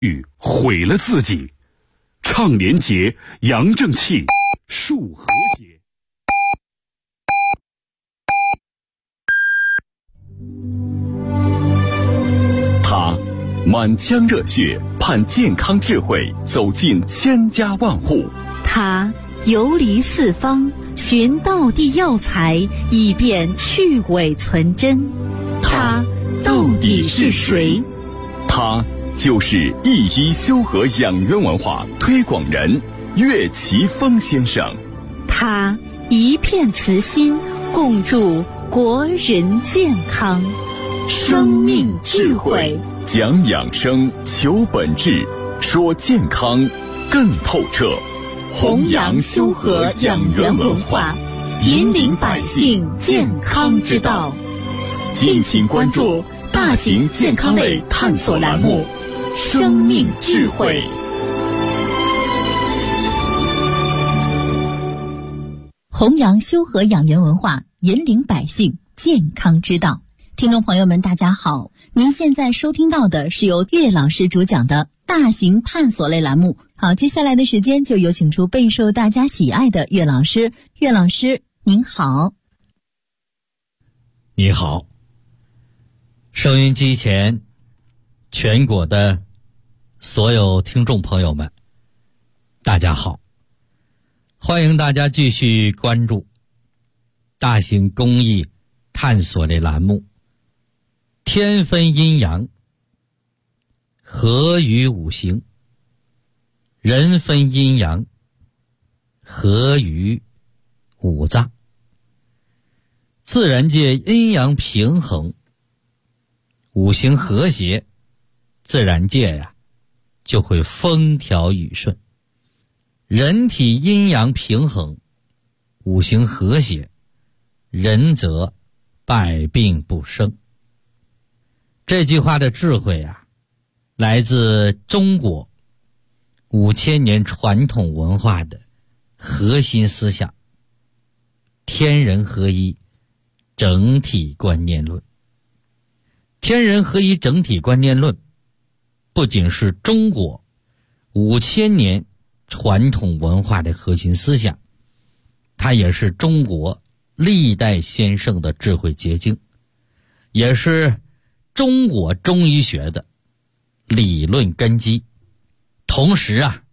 毁了自己，倡廉洁、扬正气、树和谐。 他满腔热血，盼健康智慧走进千家万户。 他游离四方，寻道地药材，以便去伪存真。他到底是谁？ 他就是一一修和养元文化推广人岳奇峰先生。 他一片慈心，共筑国人健康。生命智慧， 讲养生，求本质，说健康更透彻。 弘扬修和养元文化，引领百姓健康之道。敬请关注大型健康类探索栏目《生命智慧》。 弘扬修和养元文化，引领百姓健康之道。听众朋友们，大家好，您现在收听到的是由岳老师主讲的大型探索类栏目。好，接下来的时间就有请出备受大家喜爱的岳老师。岳老师，您好。 你好，收音机前全国的所有听众朋友们，大家好，欢迎大家继续关注大型公益探索类栏目天分阴阳，合于五行，人分阴阳，合于五脏。自然界阴阳平衡，五行和谐，自然界呀就会风调雨顺。人体阴阳平衡，五行和谐，人则百病不生。这句话的智慧啊，来自中国5000年传统文化的核心思想——天人合一整体观念论。天人合一整体观念论不仅是中国5000年传统文化的核心思想，它也是中国历代先生的智慧结晶，也是中国中医学的理论根基。同时啊，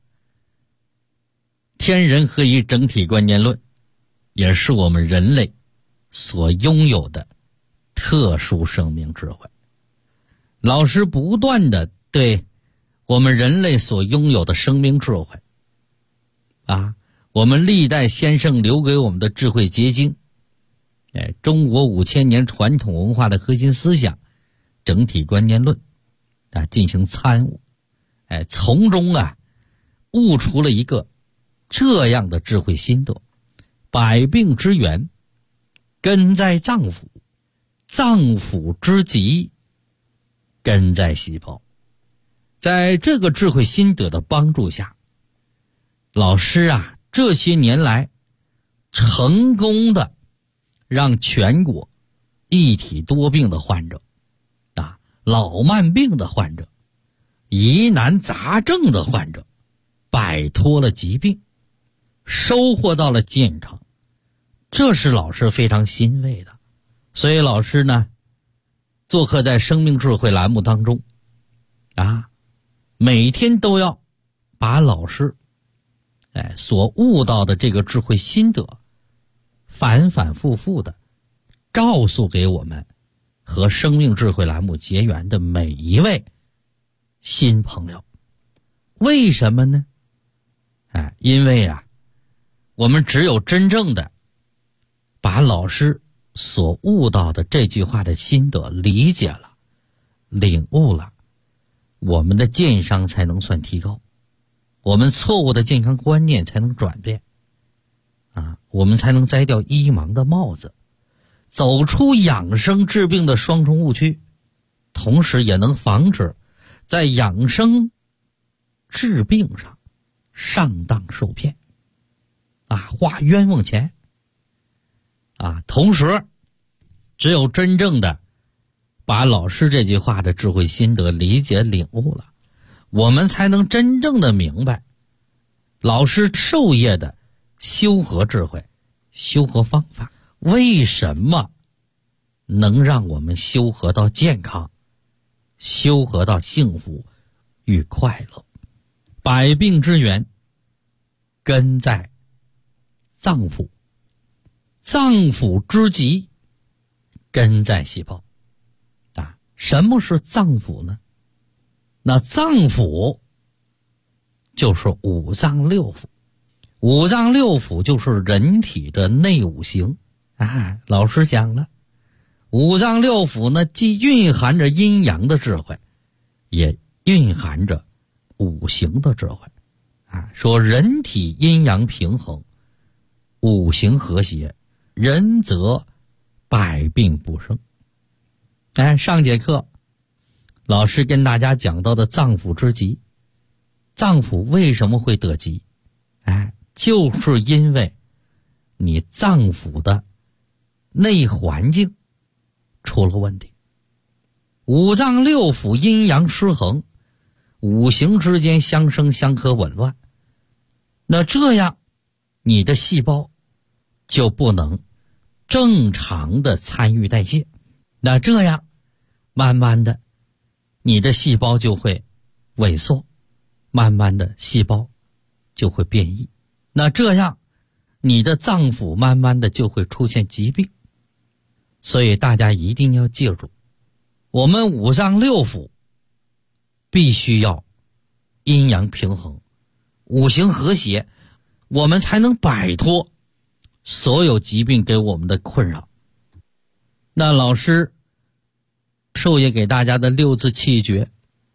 天人合一整体观念论也是我们人类所拥有的特殊生命智慧。老师不断地对我们人类所拥有的生命智慧我们历代先生留给我们的智慧结晶，中国5000年传统文化的核心思想整体观念论进行参悟，从中悟出了一个这样的智慧心得：百病之源根在脏腑，脏腑之疾根在细胞。在这个智慧心得的帮助下，老师这些年来成功的让全国一体多病的患者老慢病的患者，疑难杂症的患者摆脱了疾病，收获到了健康，这是老师非常欣慰的。所以老师呢，做客在生命智慧栏目当中每天都要把老师所悟到的这个智慧心得反反复复的告诉给我们和生命智慧栏目结缘的每一位新朋友。为什么呢？因为我们只有真正的把老师所悟到的这句话的心得理解了、领悟了，我们的健康才能算提高，我们错误的健康观念才能转变我们才能摘掉医盲的帽子，走出养生治病的双重误区，同时也能防止在养生治病上上当受骗花冤枉钱同时只有真正的把老师这句话的智慧心得理解领悟了， 我们才能真正的明白老师授业的修和智慧、修和方法，为什么能让我们修和到健康，修和到幸福与快乐。百病之源根在脏腑，脏腑之极根在细胞。什么是脏腑呢？那脏腑就是五脏六腑，五脏六腑就是人体的内五行。老师讲了，五脏六腑呢，既蕴含着阴阳的智慧，也蕴含着五行的智慧。说人体阴阳平衡，五行和谐，人则百病不生。上节课老师跟大家讲到的脏腑之疾，脏腑为什么会得疾？就是因为你脏腑的内环境出了问题。五脏六腑阴阳失衡，五行之间相生相克紊乱，那这样你的细胞就不能正常的参与代谢，那这样慢慢的你的细胞就会萎缩，慢慢的细胞就会变异，那这样你的脏腑慢慢的就会出现疾病。所以大家一定要记住，我们五脏六腑必须要阴阳平衡，五行和谐，我们才能摆脱所有疾病给我们的困扰。那老师授业给大家的六字气诀，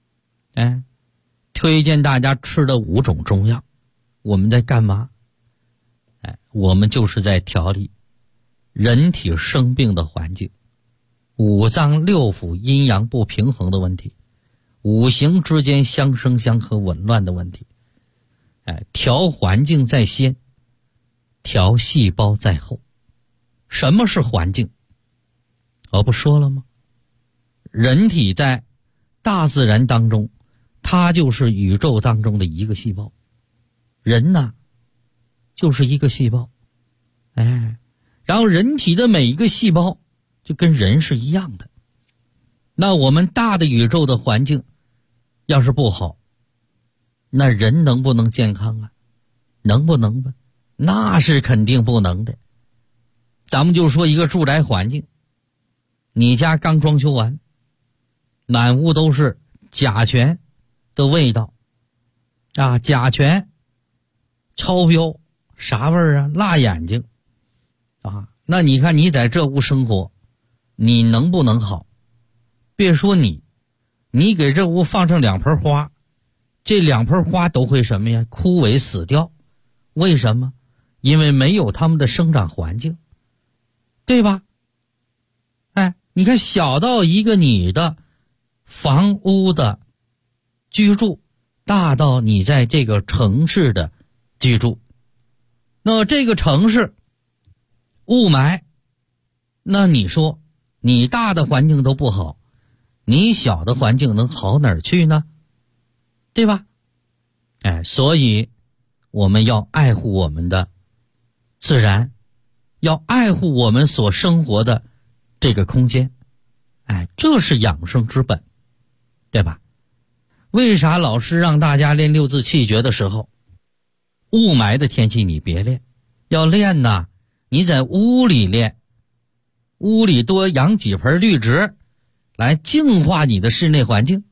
推荐大家吃的5种中药，我们在干嘛？我们就是在调理人体生病的环境，五脏六腑阴阳不平衡的问题，五行之间相生相克紊乱的问题。调环境在先，调细胞在后。什么是环境？我不说了吗？人体在大自然当中，它就是宇宙当中的一个细胞。人呢，就是一个细胞。然后人体的每一个细胞就跟人是一样的。那我们大的宇宙的环境要是不好，那人能不能健康啊？能不能吧？那是肯定不能的。咱们就说一个住宅环境，你家刚装修完，满屋都是甲醛的味道甲醛超标，啥味儿啊？辣眼睛那你看你在这屋生活，你能不能好？别说你给这屋放上2盆花，这2盆花都会什么呀？枯萎死掉。为什么？因为没有它们的生长环境，对吧？你看小到一个你的房屋的居住，大到你在这个城市的居住，那这个城市雾霾，那你说你大的环境都不好，你小的环境能好哪儿去呢？对吧？所以我们要爱护我们的自然，要爱护我们所生活的这个空间。这是养生之本，对吧？为啥老师让大家练六字气诀的时候，雾霾的天气你别练，要练呢你在屋里练，屋里多养几盆绿植来净化你的室内环境。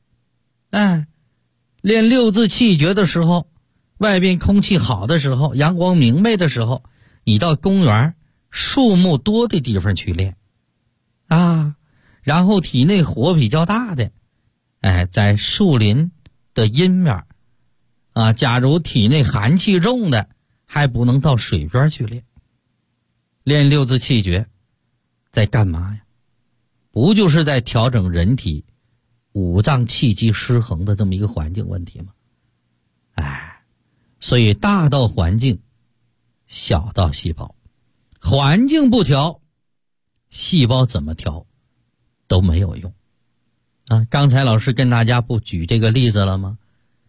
练六字气诀的时候，外边空气好的时候，阳光明媚的时候，你到公园树木多的地方去练然后体内火比较大的在树林的阴面假如体内寒气重的，还不能到水边去练。练六字气诀在干嘛呀？不就是在调整人体五脏气机失衡的这么一个环境问题吗？所以大到环境，小到细胞，环境不调，细胞怎么调都没有用刚才老师跟大家不举这个例子了吗？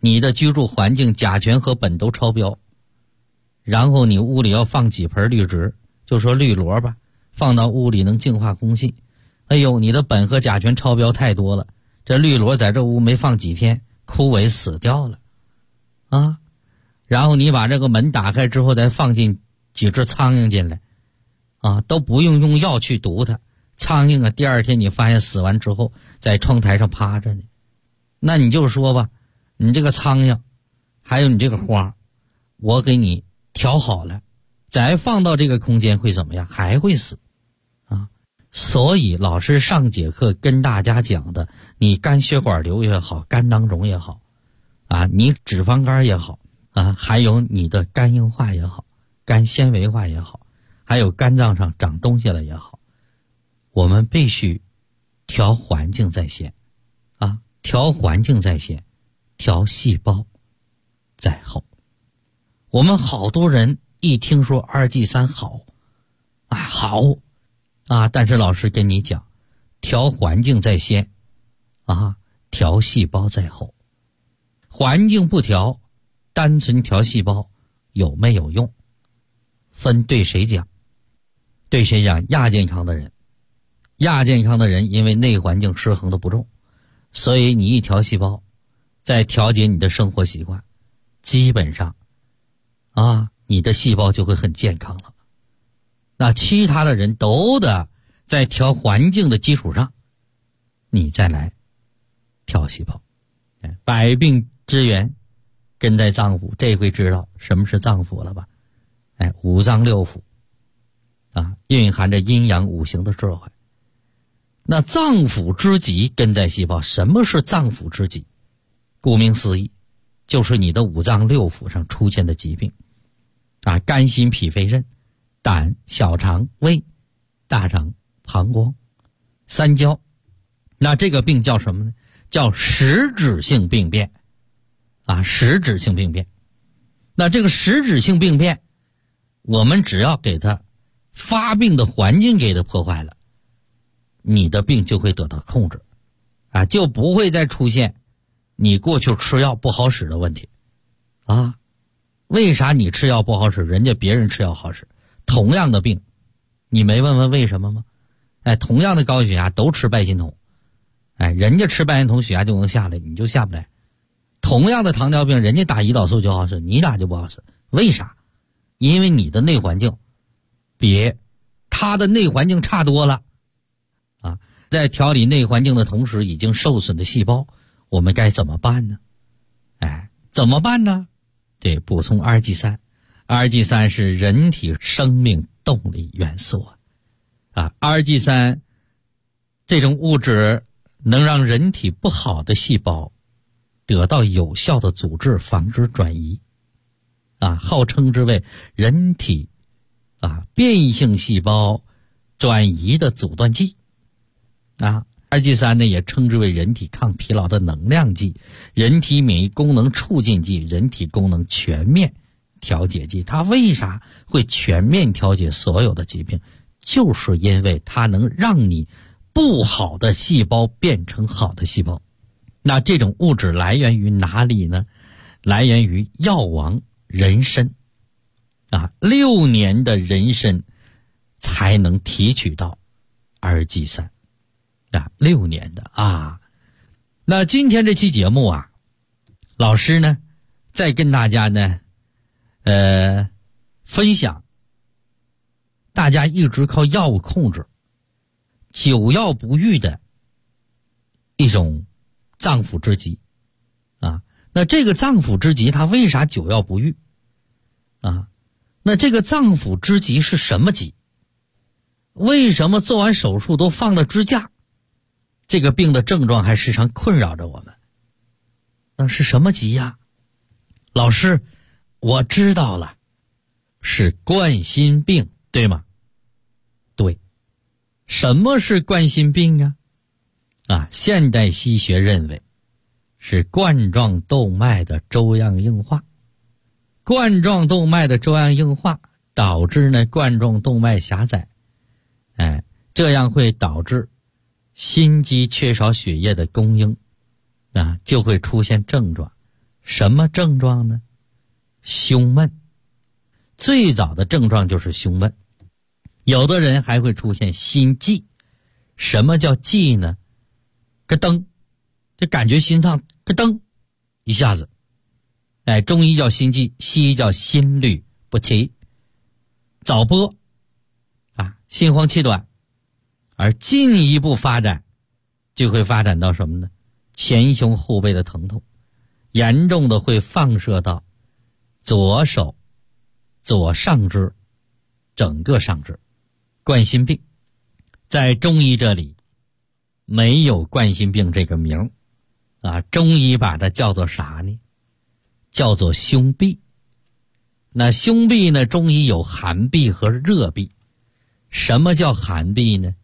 你的居住环境甲醛和苯都超标，然后你屋里要放几盆绿植，就说绿萝吧，放到屋里能净化空气。哎呦，你的苯和甲醛超标太多了，这绿萝在这屋没放几天枯萎死掉了啊！然后你把这个门打开之后再放进几只苍蝇进来啊，都不用药去毒它，苍蝇啊第二天你发现死完之后在窗台上趴着呢，那你就说吧，你这个苍蝇还有你这个花我给你调好了，再放到这个空间会怎么样？还会死啊！所以老师上节课跟大家讲的，你肝血管瘤也好，肝囊肿也好啊，你脂肪肝也好啊，还有你的肝硬化也好，肝纤维化也好，还有肝脏上长东西了也好，我们必须调环境在先啊，调环境在先，调细胞在后。我们好多人一听说2G3好啊，好啊，但是老师跟你讲，调环境在先啊，调细胞在后。环境不调，单纯调细胞有没有用？分对谁讲？对谁讲？亚健康的人。亚健康的人因为内环境失衡的不重，所以你一调细胞，再调节你的生活习惯，基本上啊，你的细胞就会很健康了。那其他的人都得在调环境的基础上，你再来调细胞。百病之源根在脏腑，这回知道什么是脏腑了吧？五脏六腑啊，蕴含着阴阳五行的智慧。那脏腑之疾根在细胞。什么是脏腑之疾？顾名思义，就是你的五脏六腑上出现的疾病啊，肝心脾肺肾、胆、小肠、胃、大肠、膀胱、三焦。那这个病叫什么呢？叫实质性病变啊，实质性病变。那这个实质性病变，我们只要给它发病的环境给它破坏了，你的病就会得到控制啊，就不会再出现你过去吃药不好使的问题啊。为啥你吃药不好使，人家别人吃药好使？同样的病，你没问问为什么吗？同样的高血压都吃拜心通，人家吃拜心通血压就能下来，你就下不来。同样的糖尿病，人家打胰岛素就好使，你打就不好使。为啥？因为你的内环境比他的内环境差多了啊！在调理内环境的同时，已经受损的细胞，我们该怎么办呢？怎么办呢？对，补充 2G3。2G3 是人体生命动力元素啊。2G3 这种物质能让人体不好的细胞得到有效的阻滞，防止转移啊，号称之为人体啊变异性细胞转移的阻断剂啊。2G3 呢也称之为人体抗疲劳的能量剂、人体免疫功能促进剂、人体功能全面调节剂。它为啥会全面调节所有的疾病？就是因为它能让你不好的细胞变成好的细胞。那这种物质来源于哪里呢？来源于药王人参啊，6年的人参才能提取到 2G3啊，6年的啊。那今天这期节目啊，老师呢再跟大家呢分享大家一直靠药物控制久药不愈的一种脏腑之疾啊。那这个脏腑之疾它为啥久药不愈啊？那这个脏腑之疾是什么疾？为什么做完手术都放了支架？这个病的症状还时常困扰着我们。那是什么疾呀？老师，我知道了，是冠心病，对吗？对。什么是冠心病啊？现代西学认为是冠状动脉的粥样硬化。冠状动脉的粥样硬化导致呢冠状动脉狭窄，这样会导致心肌缺少血液的供应啊，就会出现症状， 什么症状呢？胸闷，最早的症状就是胸闷。有的人还会出现心悸。什么叫悸呢？咯噔，就感觉心脏咯噔一下子。中医叫心悸，西医叫心律不齐。早搏心慌气短。而进一步发展就会发展到什么呢？前胸后背的疼痛，严重的会放射到左手左上肢，整个上肢。冠心病在中医这里没有冠心病这个名中医把它叫做啥呢？叫做胸痹。那胸痹呢，中医有寒痹和热痹。什么叫寒痹呢？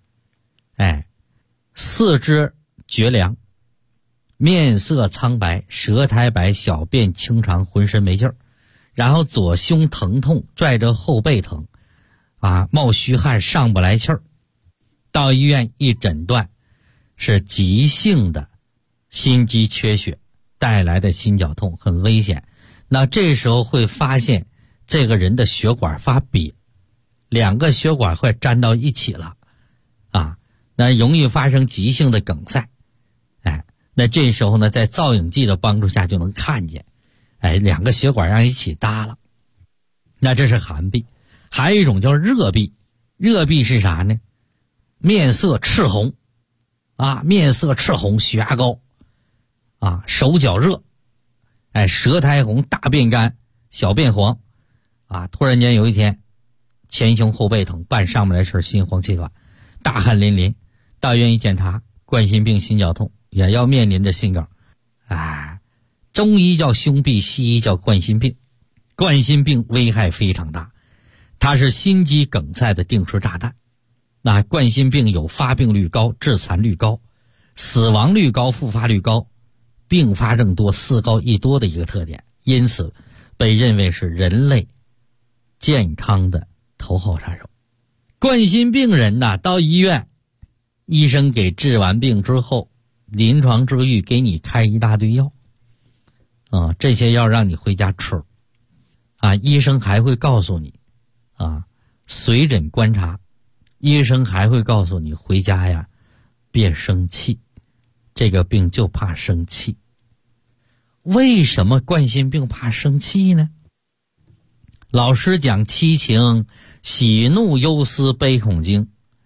四肢厥凉，面色苍白，舌苔白，小便清长，浑身没劲儿，然后左胸疼痛，拽着后背疼冒虚汗，上不来气儿。到医院一诊断，是急性的心肌缺血带来的心绞痛，很危险。那这时候会发现这个人的血管发瘪，两个血管会粘到一起了那容易发生急性的梗塞。那这时候呢，在造影剂的帮助下就能看见两个血管让一起搭了。那这是寒痹。还有一种叫热痹。热痹是啥呢？面色赤红面色赤红，血压高手脚热舌苔红，大便干，小便黄突然间有一天前胸后背疼，半上不来事，心慌气短，大汗淋漓，到医院一检查，冠心病心绞痛，也要面临着心梗。中医叫胸痹，西医叫冠心病。冠心病危害非常大，它是心肌梗塞的定时炸弹。那冠心病有发病率高，致残率高，死亡率高，复发率高，并发症多，四高一多的一个特点，因此被认为是人类健康的头号杀手。冠心病人到医院，医生给治完病之后，临床之余给你开一大堆药这些药让你回家吃医生还会告诉你随诊观察，医生还会告诉你回家别生气，这个病就怕生气。为什么冠心病怕生气呢？老师讲七情，喜怒忧思悲恐惊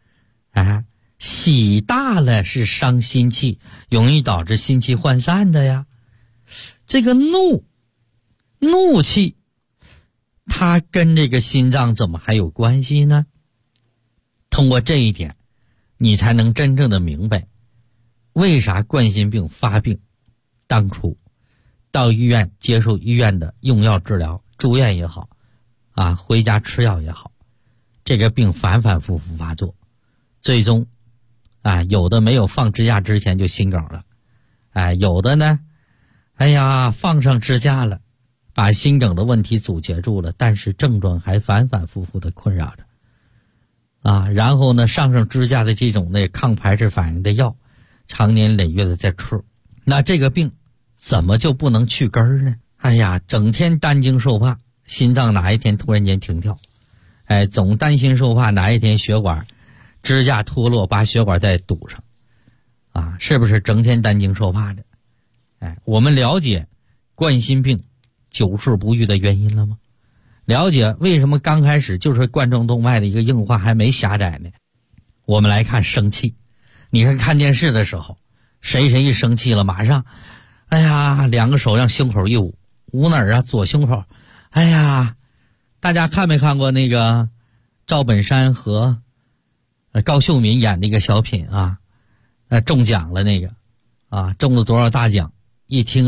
喜大了是伤心气，容易导致心气涣散的呀。这个怒气它跟这个心脏怎么还有关系呢？通过这一点你才能真正的明白为啥冠心病发病当初到医院接受医院的用药治疗，住院也好回家吃药也好，这个病反反复复发作，最终有的没有放支架之前就心梗了有的呢放上支架了，把心梗的问题阻截住了，但是症状还反反复复的困扰着然后呢上支架的这种抗排斥反应的药常年累月的在吃，那这个病怎么就不能去根儿呢？整天担惊受怕，心脏哪一天突然间停跳总担心受怕哪一天血管支架脱落，把血管再堵上是不是整天担惊受怕的？我们了解冠心病久治不愈的原因了吗？了解为什么刚开始就是冠状动脉的一个硬化还没狭窄呢？我们来看生气。你看电视的时候，谁一生气了，马上两个手让胸口一捂，捂哪儿左胸口。大家看没看过那个赵本山和高秀敏演那个小品中奖了那个中了多少大奖，一听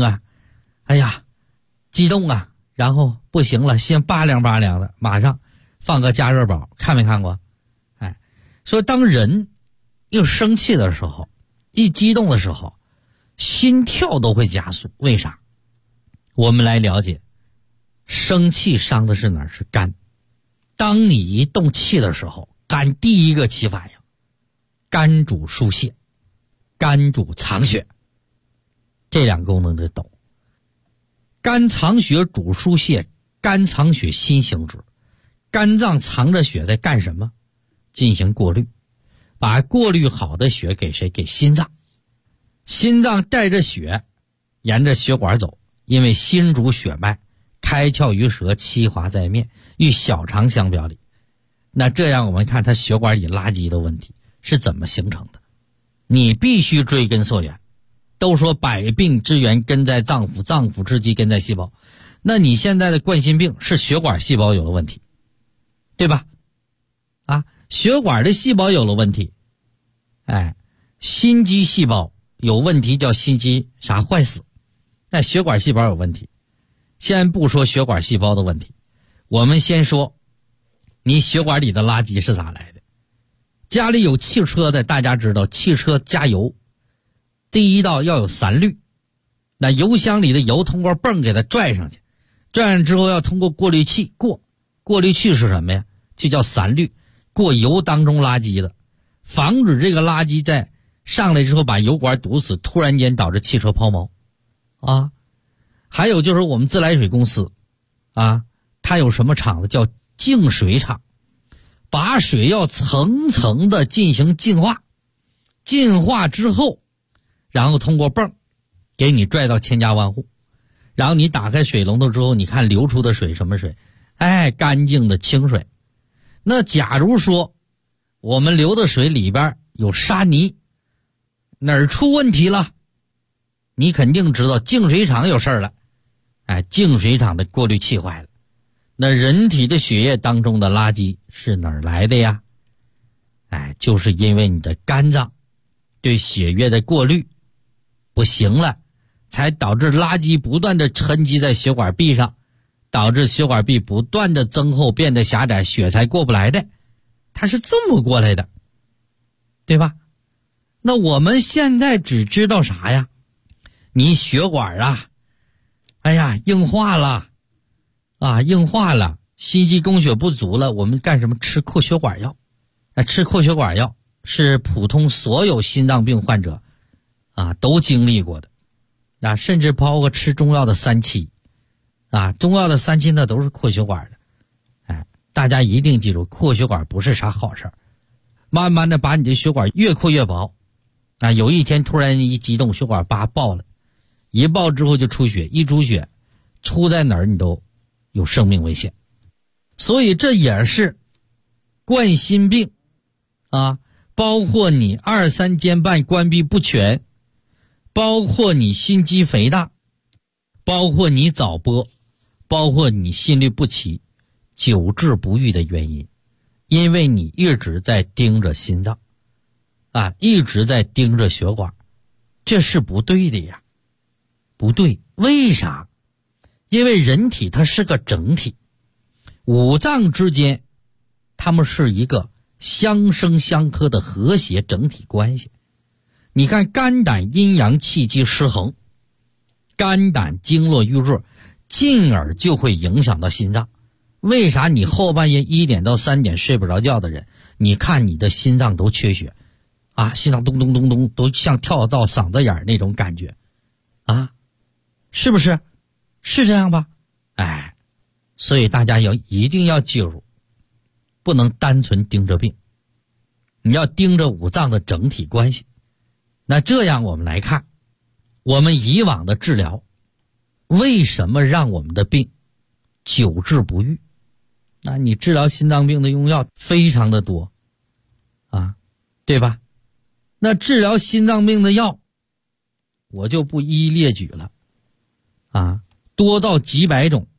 激动然后不行了，心拔凉拔凉的，马上放个加热宝，看没看过？说当人又生气的时候，一激动的时候，心跳都会加速。为啥？我们来了解，生气伤的是哪儿？是肝。当你一动气的时候，肝第一个起反应，肝主疏泄，肝主藏血，这两个功能得懂。 肝藏血主疏泄，肝藏血心行之。肝脏藏着血在干什么？进行过滤，把过滤好的血给谁？给心脏。心脏带着血沿着血管走，因为心主血脉，开窍于舌，气滑在面，与小肠相表里。那这样我们看它血管里垃圾的问题是怎么形成的？你必须追根溯源。都说百病之源根在脏腑，脏腑之基根在细胞。那你现在的冠心病是血管细胞有了问题，对吧？血管的细胞有了问题，心肌细胞有问题，叫心肌坏死，血管细胞有问题。先不说血管细胞的问题，我们先说你血管里的垃圾是咋来的。家里有汽车的大家知道，汽车加油第一道要有3滤，那油箱里的油通过泵给它拽上去，拽上之后要通过过滤器过。过滤器是什么呀？就叫3滤，过油当中垃圾的，防止这个垃圾在上来之后把油管堵死，突然间导致汽车抛锚还有就是我们自来水公司它有什么厂子叫净水厂，把水要层层的进行净化，净化之后然后通过泵给你拽到千家万户，然后你打开水龙头之后，你看流出的水什么水？干净的清水。那假如说我们流的水里边有沙泥，哪儿出问题了？你肯定知道净水厂有事儿了。净水厂的过滤器坏了。那人体的血液当中的垃圾是哪儿来的呀？就是因为你的肝脏对血液的过滤不行了，才导致垃圾不断的沉积在血管壁上，导致血管壁不断的增厚变得狭窄，血才过不来的。它是这么过来的，对吧？那我们现在只知道啥呀？你血管硬化了硬化了，心肌供血不足了，我们干什么？吃扩血管药。吃扩血管药是普通所有心脏病患者都经历过的甚至包括吃中药的3期中药的3期那都是扩血管的。大家一定记住，扩血管不是啥好事儿，慢慢的把你的血管越扩越薄有一天突然一激动，血管爆了，一爆之后就出血，一出血出在哪儿你都有生命危险。所以这也是冠心病包括你2、3间瓣关闭不全，包括你心肌肥大，包括你早搏，包括你心律不齐，久治不愈的原因。因为你一直在盯着心脏一直在盯着血管，这是不对的呀。不对，为啥？因为人体它是个整体，五脏之间它们是一个相生相克的和谐整体关系。你看肝胆阴阳气机失衡，肝胆经络瘀弱，进而就会影响到心脏。为啥你后半夜1点到3点睡不着觉的人，你看你的心脏都缺血心脏咚咚咚咚都像跳到嗓子眼那种感觉是不是？是这样吧？所以大家一定要记住，不能单纯盯着病，你要盯着五脏的整体关系。那这样我们来看，我们以往的治疗为什么让我们的病久治不愈？你治疗心脏病的用药非常的多对吧？那治疗心脏病的药我就不一一列举了多到几百种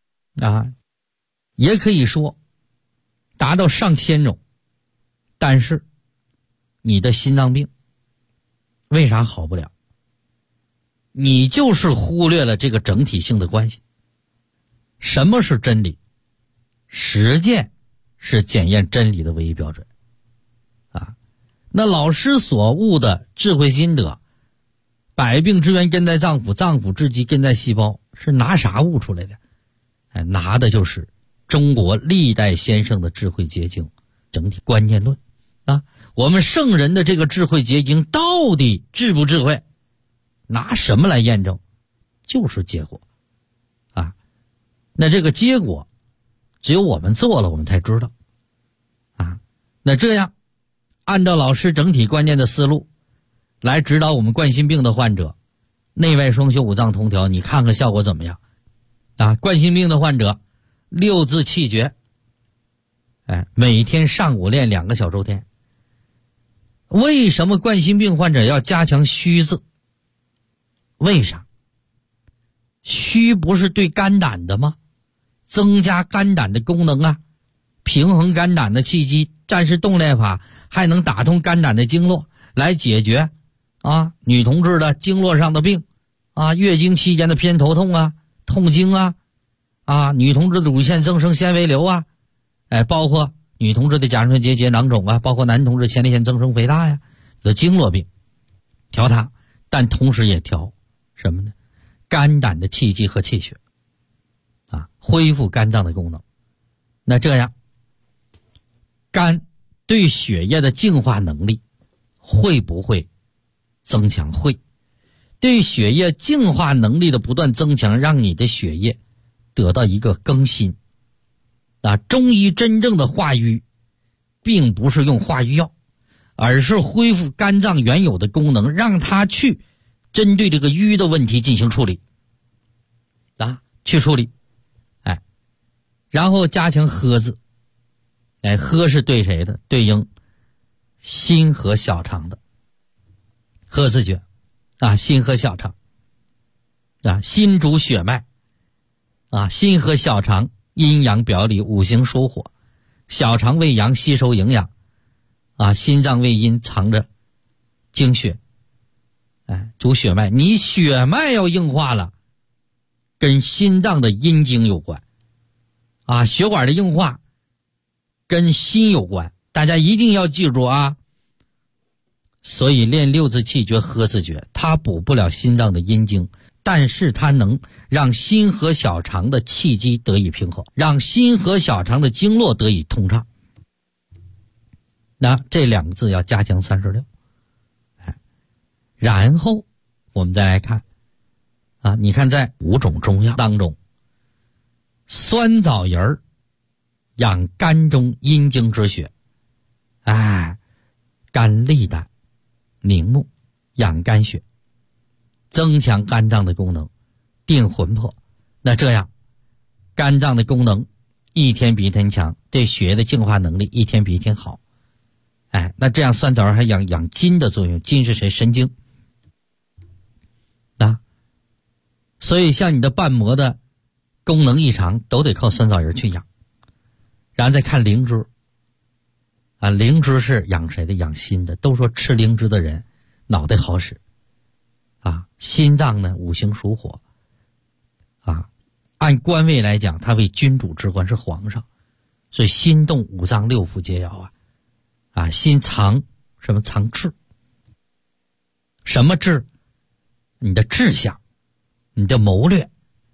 也可以说达到上千种。但是你的心脏病为啥好不了？你就是忽略了这个整体性的关系。什么是真理？实践是检验真理的唯一标准那老师所悟的智慧心得，百病之源根在脏腑，脏腑之基根在细胞，是拿啥悟出来的？拿的就是中国历代先生的智慧结晶整体观念论我们圣人的这个智慧结晶到底智不智慧？拿什么来验证？就是结果那这个结果只有我们做了我们才知道啊。那这样按照老师整体观念的思路来指导我们冠心病的患者，内外双修五脏同调，你看看效果怎么样啊？冠心病的患者六字气诀，每天上午练2个小周天。为什么冠心病患者要加强虚字？为啥？虚不是对肝胆的吗？增加肝胆的功能啊，平衡肝胆的气机，战士动练法还能打通肝胆的经络，来解决女同志的经络上的病月经期间的偏头痛痛经女同志的乳腺增生纤维瘤包括女同志的甲状腺结节囊肿包括男同志前列腺增生肥大的经络病，调它，但同时也调什么呢？肝胆的气机和气血恢复肝脏的功能。那这样肝对血液的净化能力会不会增强？会。对血液净化能力的不断增强，让你的血液得到一个更新中医真正的化瘀并不是用化瘀药，而是恢复肝脏原有的功能，让它去针对这个瘀的问题进行处理去处理然后加强喝字喝是对谁的？对应心和小肠的喝字诀心和小肠心主血脉心和小肠阴阳表里，五行属火，小肠为阳吸收营养心脏为阴藏着精血主血脉。你血脉要硬化了，跟心脏的阴经有关血管的硬化跟心有关，大家一定要记住所以练六字气诀喝字诀，它补不了心脏的阴经，但是它能让心和小肠的气机得以平衡，让心和小肠的经络得以通畅。那这2个字要加强36。然后我们再来看你看在5种中药当中，酸枣仁儿养肝中阴经之血甘利胆明目养肝血，增强肝脏的功能，定魂魄。那这样肝脏的功能一天比一天强，对血液的净化能力一天比一天好那这样酸枣还养筋的作用。筋是谁？神经所以像你的瓣膜的功能异常都得靠酸枣仁去养。然后再看灵芝灵芝是养谁的？养心的。都说吃灵芝的人脑袋好使心脏呢五行属火按官位来讲，它为君主之官，是皇上，所以心动五脏六腑皆要心藏什么？藏志。什么志？你的志向，你的谋略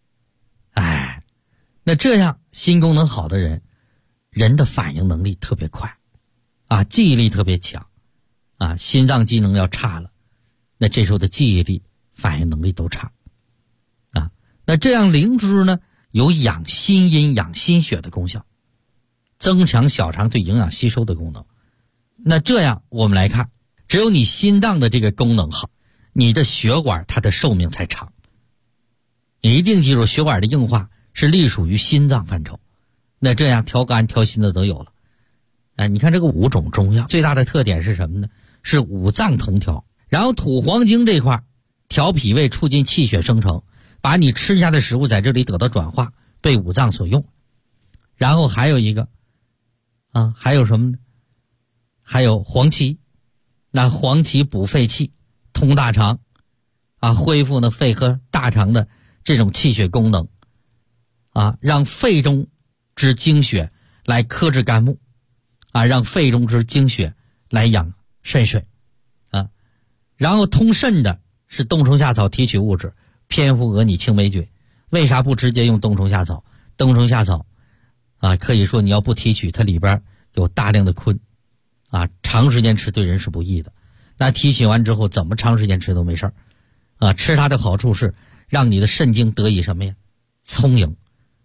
那这样心功能好的人，人的反应能力特别快记忆力特别强心脏机能要差了，那这时候的记忆力反应能力都差那这样灵芝呢有养心阴养心血的功效，增强小肠对营养吸收的功能。那这样我们来看，只有你心脏的这个功能好，你的血管它的寿命才长。你一定记住，血管的硬化是隶属于心脏范畴，那这样调肝调心的都有了你看这个5种中药最大的特点是什么呢？是五脏同调。然后土黄精这块调脾胃，促进气血生成，把你吃下的食物在这里得到转化，被五脏所用。然后还有一个还有什么呢？还有黄芪。那黄芪补肺气，通大肠恢复呢肺和大肠的这种气血功能让肺中之精血来克制肝木让肺中之精血来养肾水然后通肾的是冬虫夏草提取物质蝙蝠蛾拟青霉菌。为啥不直接用冬虫夏草？冬虫夏草可以说你要不提取，它里边有大量的醌长时间吃对人是不益的。那提取完之后怎么长时间吃都没事吃它的好处是让你的肾经得以什么呀？充盈。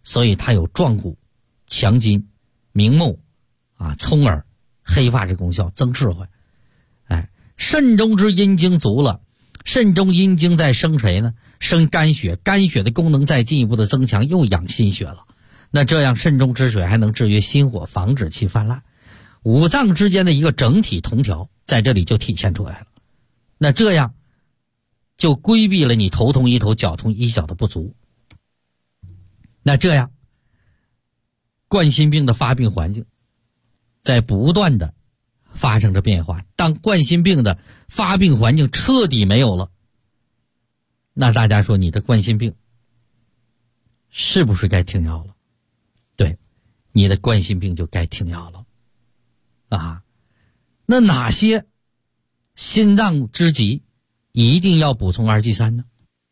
所以它有壮骨、强筋、明目啊、聪耳、黑发之功效，增智慧。肾中之阴精足了，肾中阴精在生谁呢？生肝血，肝血的功能再进一步的增强，又养心血了。那这样肾中之水还能制约心火，防止其泛滥，五脏之间的一个整体同调在这里就体现出来了。那这样就规避了你头痛医头脚痛医脚的不足。那这样冠心病的发病环境在不断的发生着变化，当冠心病的发病环境彻底没有了，那大家说你的冠心病是不是该停药了？对，你的冠心病就该停药了啊。那哪些心脏之疾一定要补充2G3呢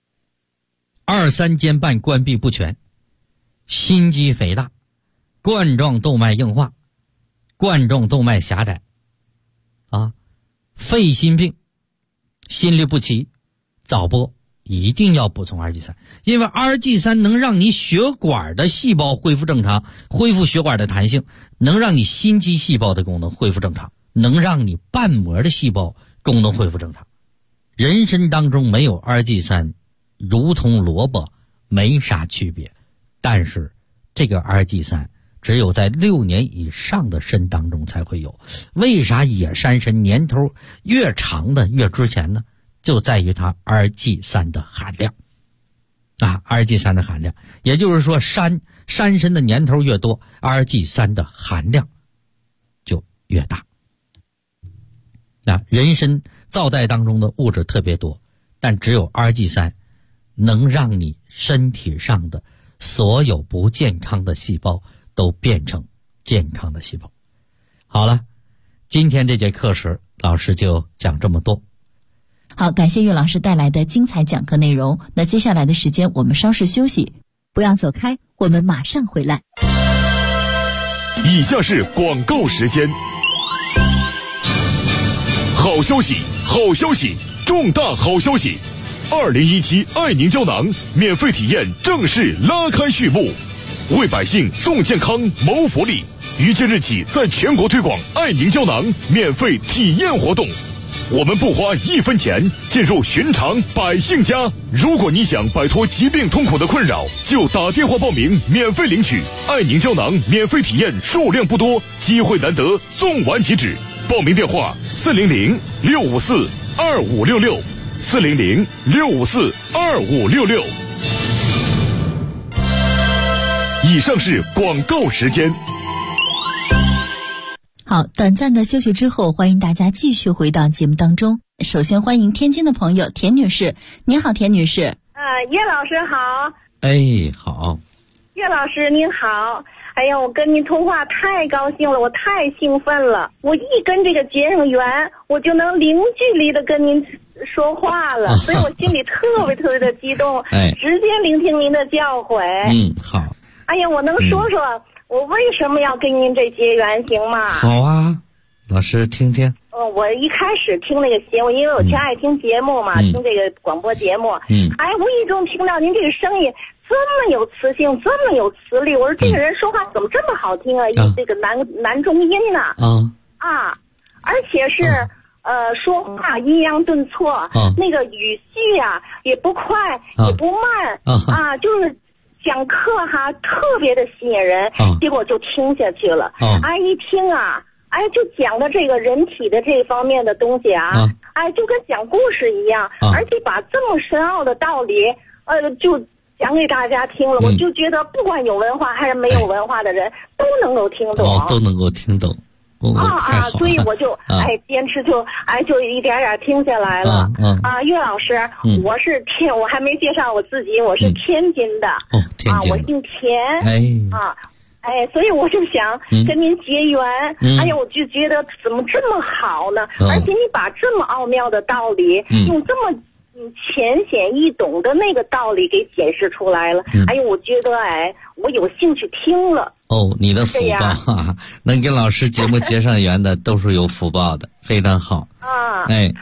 ？2、3间瓣关闭不全，心肌肥大，冠状动脉硬化，冠状动脉狭窄啊，肺心病，心律不齐，早搏，一定要补充2G3，因为2G3能让你血管的细胞恢复正常，恢复血管的弹性，能让你心肌细胞的功能恢复正常，能让你瓣膜的细胞功能恢复正常。人参当中没有2G3，如同萝卜没啥区别，但是这个2G3只有在6年以上的参当中才会有。为啥野山参年头越长的越值钱呢？就在于它2G3的含量啊，2G3的含量，也就是说山参的年头越多，2G3的含量就越大。那人参皂带当中的物质特别多，但只有2G3能让你身体上的所有不健康的细胞都变成健康的细胞。好了，今天这节课时老师就讲这么多。 好，感谢岳老师带来的精彩讲课内容。那接下来的时间我们稍事休息，不要走开，我们马上回来。 以下是广告时间。好消息，好消息，重大好消息！2017爱宁胶囊免费体验正式拉开序幕，为百姓送健康谋福利。于今日起，在全国推广爱宁胶囊免费体验活动。我们不花1分钱，进入寻常百姓家。如果你想摆脱疾病痛苦的困扰，就打电话报名，免费领取爱宁胶囊免费体验，数量不多，机会难得，送完即止。报名电话400-654-2566，400-654-2566。以上是广告时间。 好，短暂的休息之后，欢迎大家继续回到节目当中。首先欢迎天津的朋友田女士。您好，田女士。 叶老师好。 哎，好。 叶老师您好。哎呀，我跟您通话太高兴了，我太兴奋了。我一跟这个接上缘，我就能零距离的跟您说话了，所以我心里特别的激动，直接聆听您的教诲。 好。 哎呀，我能说说我为什么要跟您这结缘行吗？ 好啊，老师听听。 我一开始听那个节目，因为我挺爱听节目嘛，听这个广播节目。无意中听到您这个声音这么有磁性，这么有磁力，我说这个人说话怎么这么好听啊？有这个男中音呢。而且是说话抑扬顿挫，那个语序啊也不快也不慢就是讲课特别的吸引人，结果就听下去了。一听就讲的这个人体的这方面的东西就跟讲故事一样，而且把这么深奥的道理就讲给大家听了。我就觉得不管有文化还是没有文化的人都能够听懂， 都能够听懂。 所以我就坚持就一点点听下来了。岳老师，我还没介绍我自己，我是天津的。 天津。 我姓田。所以我就想跟您结缘。我就觉得怎么这么好呢？而且你把这么奥妙的道理用这么浅显易懂的那个道理给解释出来了。我觉得我有兴趣听了。 你的福报能跟老师节目结上缘的都是有福报的，非常好。 然后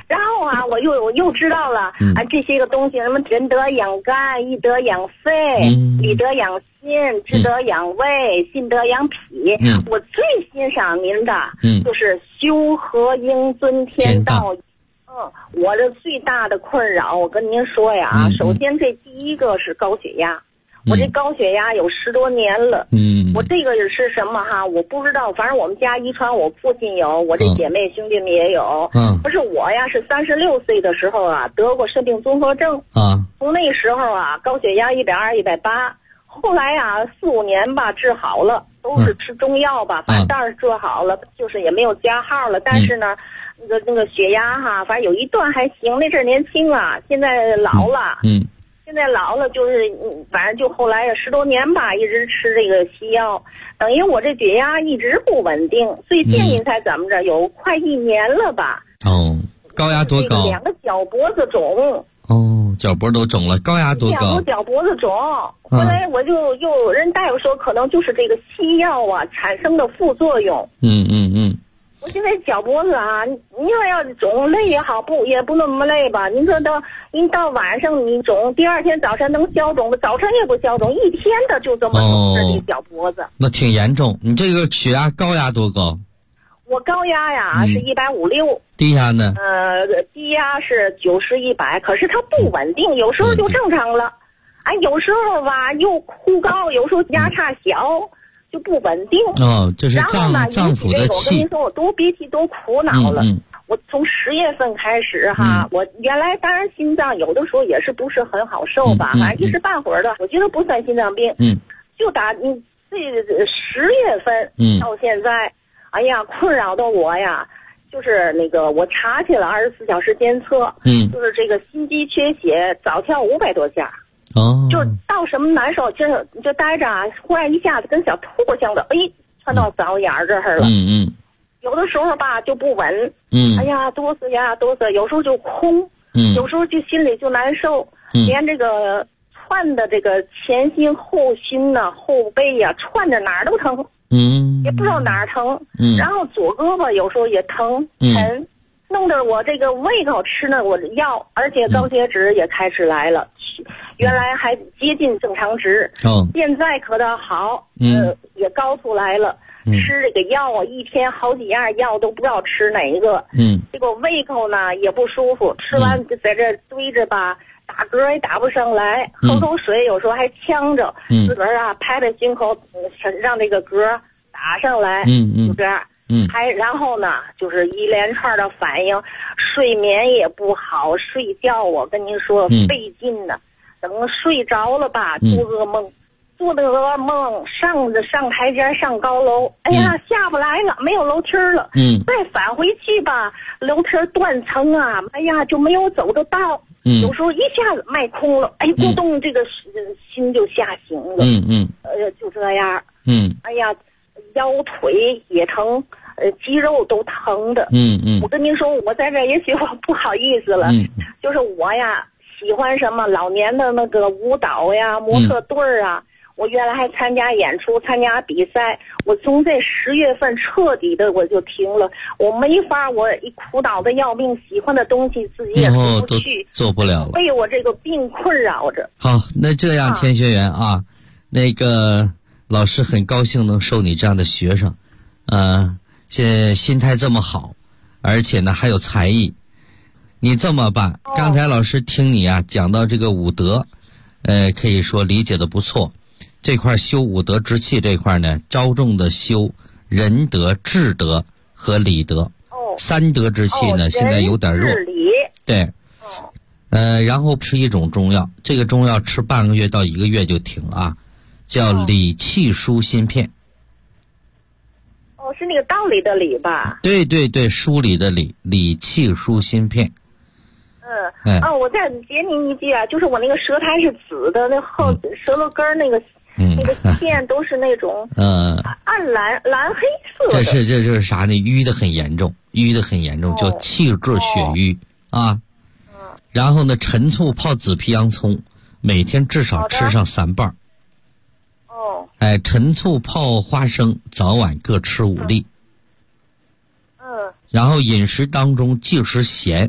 后啊，我又知道了这些个东西，什么仁德养肝，义德养肺，礼德养心，智德养胃，信德养脾。我最欣赏您的就是修和应尊天道。我这最大的困扰，我跟您说呀，首先这第一个是高血压。我这高血压有10多年了，我这个是什么哈？我不知道，反正我们家遗传，我父亲有，我这姐妹兄弟们也有。不是我呀，是36岁的时候啊，得过肾病综合症从那时候啊，高血压120、180，后来啊4、5年吧治好了，都是吃中药吧，反正当然治好了，就是也没有加号了，但是呢，那个血压哈，反正有一段还行，那阵儿年轻啊，现在老了。现在老了，就是反正就后来10多年吧，一直吃这个西药，等于我这血压一直不稳定。最近您猜怎么着？有快1年了吧？ 高压多高 ？2个脚脖子肿。 脚脖都肿了，高压多高？ 脚脖子肿。后来我就又人大夫说，可能就是这个西药啊产生的副作用。我现在脚脖子啊，您说要肿累也好，也不那么累吧？您说您到晚上你肿，第2天早晨能消肿，早晨也不消肿，一天的就这么肿着这脚脖子。 那挺严重。你这个血压高压多高？ 我高压呀是156， 低压呢？ 低压是90、100，可是它不稳定，有时候就正常了，有时候吧又忽高，有时候压差小。就不稳定这是脏腑的气。 我跟您说，我多憋气多苦恼了。我从10月份开始哈，我原来当然心脏有的时候也是不是很好受吧，反正一时半会儿的，我觉得不算心脏病。就打这10月份到现在，哎呀，困扰的我呀，就是那个我查去了24小时监测，就是这个心肌缺血，早跳500多下。就是到什么难受，就待着啊，忽然一下子跟小兔像的，窜到嗓子眼儿这儿了。有的时候吧就不稳，哎呀哆嗦呀哆嗦，有时候就空，有时候就心里就难受，连这个窜的这个前心后心呐、后背呀，窜着哪儿都疼，也不知道哪儿疼，然后左胳膊有时候也疼沉，弄得我这个胃口吃呢我的药，而且高血脂也开始来了。原来还接近正常值，现在可倒好，也高出来了。吃这个药啊，一天好几样药都不知道吃哪一个。这个胃口呢也不舒服，吃完就在这堆着吧，打嗝也打不上来，喝口水有时候还呛着，自个儿啊拍拍胸口，让这个嗝打上来，就这样。然后呢，就是一连串的反应，睡眠也不好，睡觉我跟您说费劲呢。等睡着了吧，做噩梦，做的噩梦，上台阶上高楼，哎呀下不来了，没有楼梯了，再返回去吧，楼梯断层啊，哎呀就没有走的道，有时候一下子脉空了，咕咚这个心就下行了，就这样，哎呀腰腿也疼。肌肉都疼的，我跟您说，我在这也许我不好意思了，就是我呀喜欢什么老年的那个舞蹈呀、模特队啊，我原来还参加演出、参加比赛，我从这10月份彻底的我就停了，我没法，我一苦恼的要命，喜欢的东西自己也做不去， 做不了了， 被我这个病困扰着。 好，那这样田学员啊，那个老师很高兴能收你这样的学生，现在心态这么好，而且呢还有才艺，你这么办？刚才老师听你啊讲到这个五德，可以说理解的不错。这块修五德之气这块呢，着重的修仁德、智德和礼德。3德之气呢，现在有点弱。对。然后吃一种中药，这个中药吃半个月到1个月就停啊，叫理气舒心片。 是那个道理的理吧？ 对对对，梳理的理，理气舒心片。 我再接您一句啊，就是我那个舌苔是紫的，那后舌头根那个片都是那种暗蓝黑色的。 这就是啥呢？淤的很严重，叫气滞血瘀啊。然后呢，陈醋泡紫皮洋葱，每天至少吃上3瓣。陈醋泡花生，早晚各吃5粒。然后饮食当中忌食咸，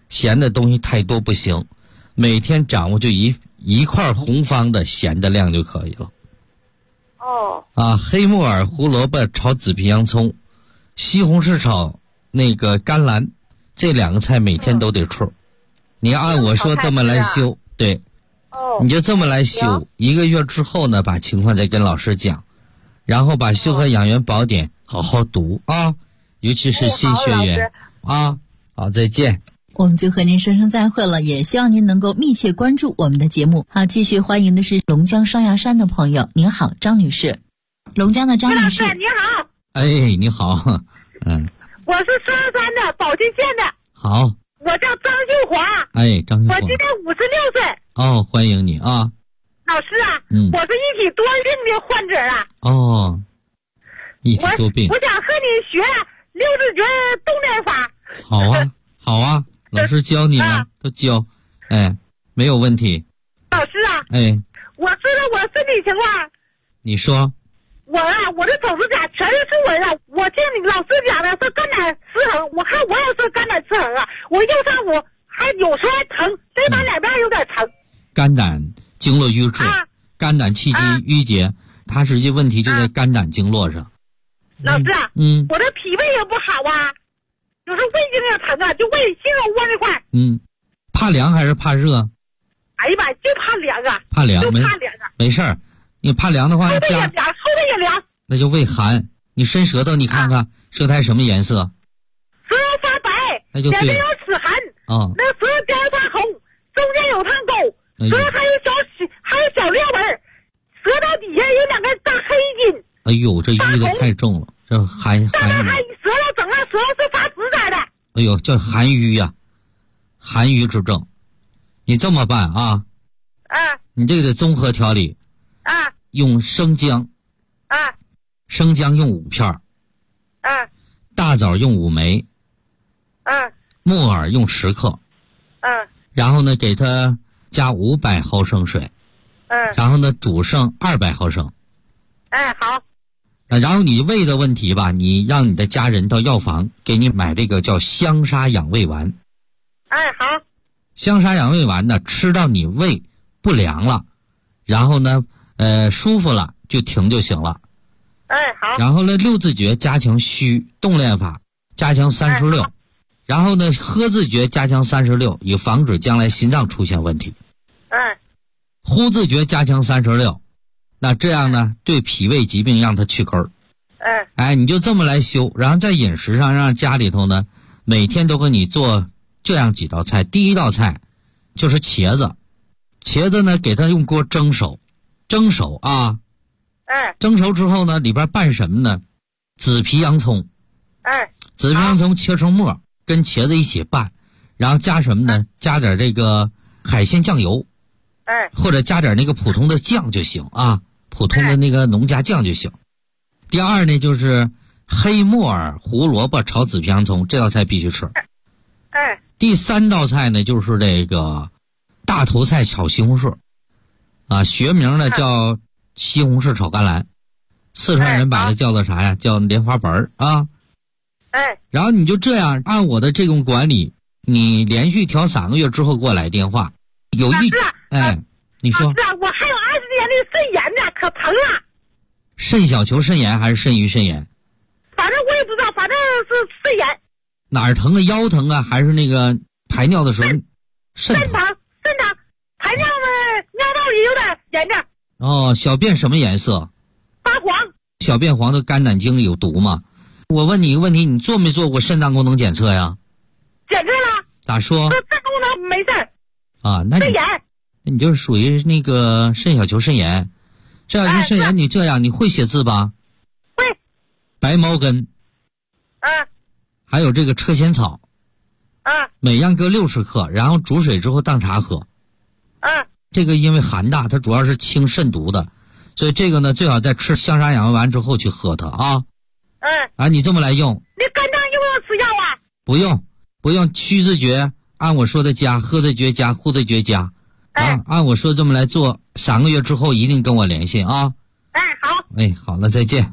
咸的东西太多不行，每天掌握就一块红方的咸的量就可以了。黑木耳、胡萝卜炒紫皮洋葱，西红柿炒那个甘蓝，这2个菜每天都得吃。你按我说这么来修，对，你就这么来修，1个月之后呢，把情况再跟老师讲，然后把《修和养元宝典》好好读啊，尤其是新学员啊。好，再见。 我们就和您说声再会了，也希望您能够密切关注我们的节目。好，继续欢迎的是龙江双鸭山的朋友，您好，张女士。龙江的张女士， 你好。 哎，你好。 我是双鸭山的宝鸡县的。 好。 我叫张秀华。 哎，张秀华。 我今年56岁。 哦，欢迎你啊。 老师啊，我是一体多病的患者啊。 哦，一体多病。 我想和你学六字诀动念法。 好啊，好啊，老师教你了，都教，哎，没有问题。 老师啊， 哎， 我知道我身体情况。 你说。 我的手指甲全是竖纹啊！我听你老师讲的是肝胆失衡，我看我也是肝胆失衡啊！我右上腹还有时候还疼，这把两边有点疼。 肝胆经络瘀滞，肝胆气机郁结，它实际问题就在肝胆经络上。 老师啊，我的脾胃也不好啊，有时候胃经也疼啊，就胃心肉窝那块。 怕凉还是怕热？ 哎呀妈，就怕凉啊！ 怕凉， 就怕凉啊！ 没事儿。你怕凉的话， 后背也凉，后背也凉， 那就胃寒。你伸舌头，你看看舌苔什么颜色？ 舌头发白， 那就对。 两边有齿痕，那舌头边发红，中间有烫沟，舌头还有小裂纹，舌头底下有2根大黑筋。 哎呦，这淤的太重了，这寒舌头整个舌头是发紫色的。 哎呦，叫寒瘀呀，寒瘀之症。你这么办啊？你这个得综合调理。用生姜，生姜用5片，大枣用5枚，木耳用10克，然后呢给它加500毫升水，然后呢煮剩200毫升。 好。 然后你胃的问题吧，你让你的家人到药房给你买这个叫香砂养胃丸。 好。 香砂养胃丸呢，吃到你胃不凉了，然后呢舒服了就停就行了。 好。 然后呢六字诀加强虚动练法加强36，然后呢喝字诀加强36，以防止将来心脏出现问题。呼字诀加强36，那这样呢对脾胃疾病让它去根儿。你就这么来修，然后在饮食上让家里头呢每天都给你做这样几道菜。第一道菜就是茄子，茄子呢给它用锅蒸熟啊。蒸熟之后呢里边拌什么呢？紫皮洋葱。紫皮洋葱切成末，跟茄子一起拌，然后加什么呢？加点这个海鲜酱油。或者加点那个普通的酱就行啊，普通的那个农家酱就行。第二呢就是黑木耳胡萝卜炒紫皮洋葱，这道菜必须吃。第3道菜呢就是这个大头菜炒西红柿啊，学名呢叫西红柿炒甘蓝，四川人把它叫做啥呀？叫莲花白啊。然后你就这样按我的这种管理，你连续调3个月之后给我来电话。有你说。 是啊，我还有20年的肾炎呢，可疼了。 肾小球肾炎还是肾盂肾炎？ 反正我也不知道，反正是肾炎。 哪儿疼啊？腰疼啊？还是那个排尿的时候？肾疼， 排尿呢，尿道里有点炎症。 哦，小便什么颜色？ 发黄。 小便黄的肝胆经里有毒吗？我问你一个问题，你做没做过肾脏功能检测呀？ 检测了。 咋说？ 肾功能没事啊，那肾炎。 你就是属于那个肾小球肾炎。肾小球肾炎，你这样你会写字吧？ 会。 白茅根。还有这个车前草。每样各60克，然后煮水之后当茶喝。这个因为寒大，它主要是清肾毒的，所以这个呢最好在吃香砂养胃丸之后去喝它啊。你这么来用。 你肝脏用不用吃药啊？ 不用，虚字诀按我说的加，喝字诀加，呼字诀加。按我说这么来做，3个月之后一定跟我联系啊。 好。 好了，再见。